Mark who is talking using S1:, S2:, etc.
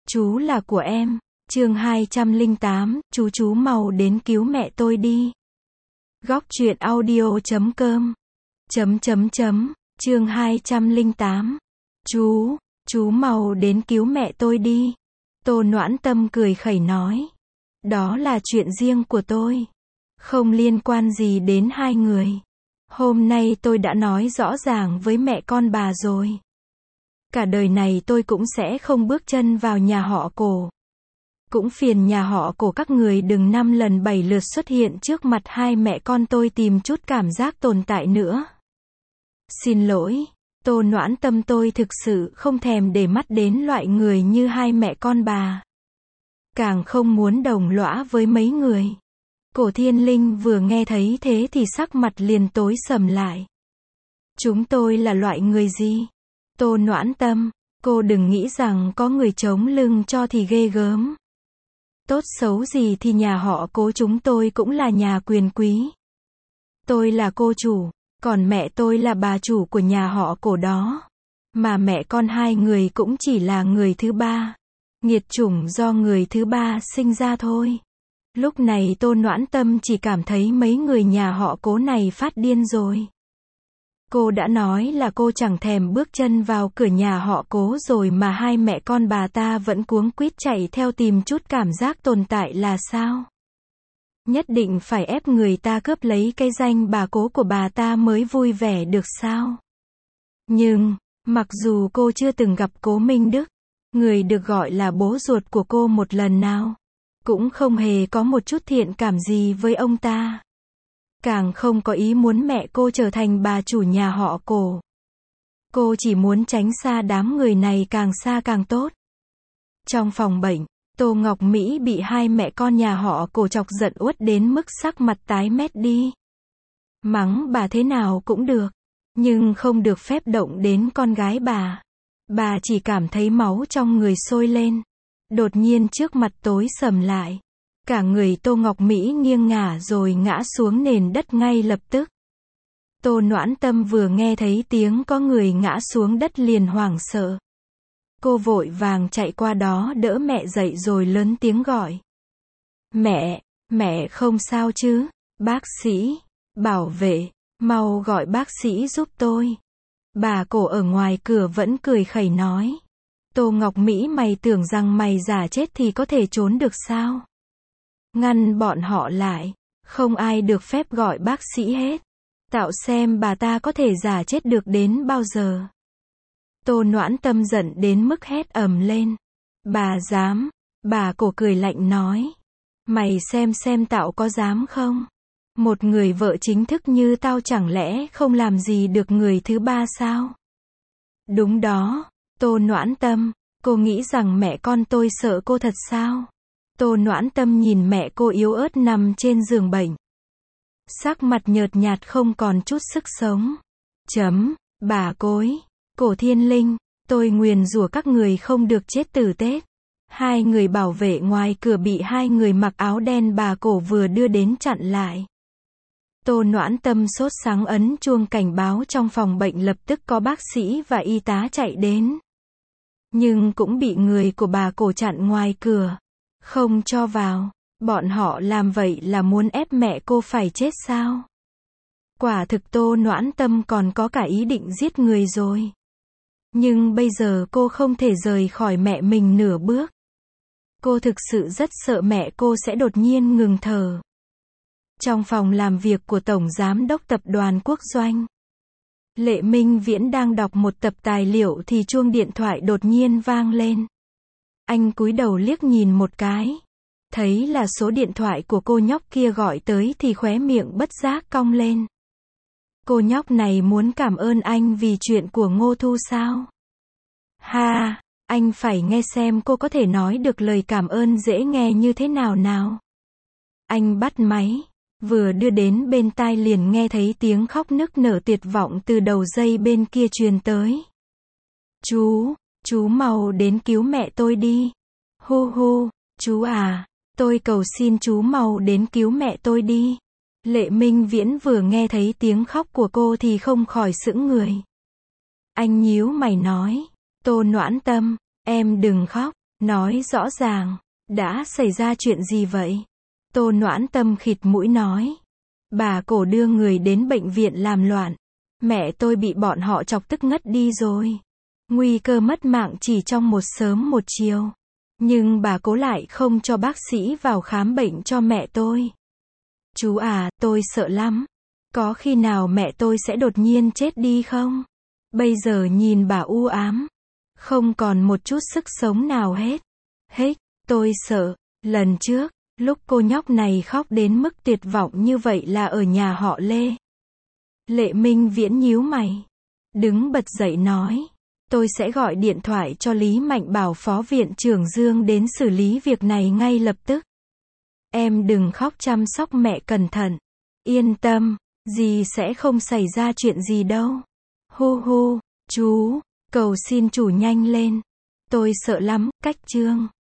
S1: Chú là của em. Chương 208, chú mau đến cứu mẹ tôi đi. Góc truyện audio.com. Chương 208. Chú mau đến cứu mẹ tôi đi. Tô Noãn Tâm cười khẩy nói. Đó là chuyện riêng của tôi. Không liên quan gì đến hai người. Hôm nay tôi đã nói rõ ràng với mẹ con bà rồi. Cả đời này tôi cũng sẽ không bước chân vào nhà họ Cổ. Cũng phiền nhà họ Cổ các người đừng 5 lần 7 lượt xuất hiện trước mặt hai mẹ con tôi tìm chút cảm giác tồn tại nữa. Xin lỗi, Tô Noãn Tâm, tôi thực sự không thèm để mắt đến loại người như hai mẹ con bà. Càng không muốn đồng lõa với mấy người. Cổ Thiên Linh vừa nghe thấy thế thì sắc mặt liền tối sầm lại. Chúng tôi là loại người gì? Tô Noãn Tâm, cô đừng nghĩ rằng có người chống lưng cho thì ghê gớm. Tốt xấu gì thì nhà họ Cố chúng tôi cũng là nhà quyền quý. Tôi là cô chủ, còn mẹ tôi là bà chủ của nhà họ Cổ đó. Mà mẹ con hai người cũng chỉ là người thứ ba. Nghiệt chủng do người thứ ba sinh ra thôi. Lúc này Tô Noãn Tâm chỉ cảm thấy mấy người nhà họ Cố này phát điên rồi. Cô đã nói là cô chẳng thèm bước chân vào cửa nhà họ Cố rồi mà hai mẹ con bà ta vẫn cuống quýt chạy theo tìm chút cảm giác tồn tại là sao? Nhất định phải ép người ta cướp lấy cái danh bà Cố của bà ta mới vui vẻ được sao? Nhưng, mặc dù cô chưa từng gặp Cố Minh Đức, người được gọi là bố ruột của cô một lần nào, cũng không hề có một chút thiện cảm gì với ông ta. Càng không có ý muốn mẹ cô trở thành bà chủ nhà họ Cổ. Cô chỉ muốn tránh xa đám người này càng xa càng tốt. Trong phòng bệnh, Tô Ngọc Mỹ bị hai mẹ con nhà họ Cổ chọc giận uất đến mức sắc mặt tái mét đi. Mắng bà thế nào cũng được, nhưng không được phép động đến con gái bà. Bà chỉ cảm thấy máu trong người sôi lên. Đột nhiên trước mặt tối sầm lại. Cả người Tô Ngọc Mỹ nghiêng ngả rồi ngã xuống nền đất ngay lập tức. Tô Noãn Tâm vừa nghe thấy tiếng có người ngã xuống đất liền hoảng sợ. Cô vội vàng chạy qua đó đỡ mẹ dậy rồi lớn tiếng gọi. Mẹ không sao chứ? Bác sĩ, bảo vệ, mau gọi bác sĩ giúp tôi. Bà Cổ ở ngoài cửa vẫn cười khẩy nói. Tô Ngọc Mỹ, mày tưởng rằng mày giả chết thì có thể trốn được sao? Ngăn bọn họ lại, không ai được phép gọi bác sĩ hết. Tạo xem bà ta có thể giả chết được đến bao giờ. Tô Noãn Tâm giận đến mức hét ầm lên. Bà dám? Bà Cổ cười lạnh nói. Mày xem tao có dám không? Một người vợ chính thức như tao chẳng lẽ không làm gì được người thứ ba sao? Đúng đó, Tô Noãn Tâm, cô nghĩ rằng mẹ con tôi sợ cô thật sao? Tô Noãn Tâm nhìn mẹ cô yếu ớt nằm trên giường bệnh. Sắc mặt nhợt nhạt không còn chút sức sống. Bà Cối, Cổ Thiên Linh, tôi nguyền rủa các người không được chết tử tế. Hai người bảo vệ ngoài cửa bị hai người mặc áo đen bà Cổ vừa đưa đến chặn lại. Tô Noãn Tâm sốt sắng ấn chuông cảnh báo trong phòng bệnh, lập tức có bác sĩ và y tá chạy đến. Nhưng cũng bị người của bà Cổ chặn ngoài cửa. Không cho vào. Bọn họ làm vậy là muốn ép mẹ cô phải chết sao? Quả thực Tô Noãn Tâm còn có cả ý định giết người rồi. Nhưng bây giờ cô không thể rời khỏi mẹ mình nửa bước. Cô thực sự rất sợ mẹ cô sẽ đột nhiên ngừng thở. Trong phòng làm việc của Tổng Giám đốc Tập đoàn Quốc Doanh, Lệ Minh Viễn đang đọc một tập tài liệu thì chuông điện thoại đột nhiên vang lên. Anh cúi đầu liếc nhìn một cái. Thấy là số điện thoại của cô nhóc kia gọi tới thì khóe miệng bất giác cong lên. Cô nhóc này muốn cảm ơn anh vì chuyện của Ngô Thu sao? Ha, anh phải nghe xem cô có thể nói được lời cảm ơn dễ nghe như thế nào nào. Anh bắt máy. Vừa đưa đến bên tai liền nghe thấy tiếng khóc nức nở tuyệt vọng từ đầu dây bên kia truyền tới. Chú mau đến cứu mẹ tôi đi. Hu, chú à, tôi cầu xin chú mau đến cứu mẹ tôi đi. Lệ Minh Viễn vừa nghe thấy tiếng khóc của cô thì không khỏi sững người. Anh nhíu mày nói. Tô Noãn Tâm, em đừng khóc. Nói rõ ràng, đã xảy ra chuyện gì vậy? Tô Noãn Tâm khịt mũi nói. Bà cổ đưa người đến bệnh viện làm loạn. Mẹ tôi bị bọn họ chọc tức ngất đi rồi. Nguy cơ mất mạng chỉ trong một sớm một chiều. Nhưng bà cố lại không cho bác sĩ vào khám bệnh cho mẹ tôi. Chú à, tôi sợ lắm. Có khi nào mẹ tôi sẽ đột nhiên chết đi không? Bây giờ nhìn bà u ám. Không còn một chút sức sống nào hết. Hết, tôi sợ. Lần trước, lúc cô nhóc này khóc đến mức tuyệt vọng như vậy là ở nhà họ Lê. Lệ Minh Viễn nhíu mày. Đứng bật dậy nói. Tôi sẽ gọi điện thoại cho Lý Mạnh bảo Phó Viện trưởng Dương đến xử lý việc này ngay lập tức. Em đừng khóc, chăm sóc mẹ cẩn thận. Yên tâm, dì sẽ không xảy ra chuyện gì đâu. Hu hu, chú, cầu xin chủ nhanh lên. Tôi sợ lắm, cách Trương.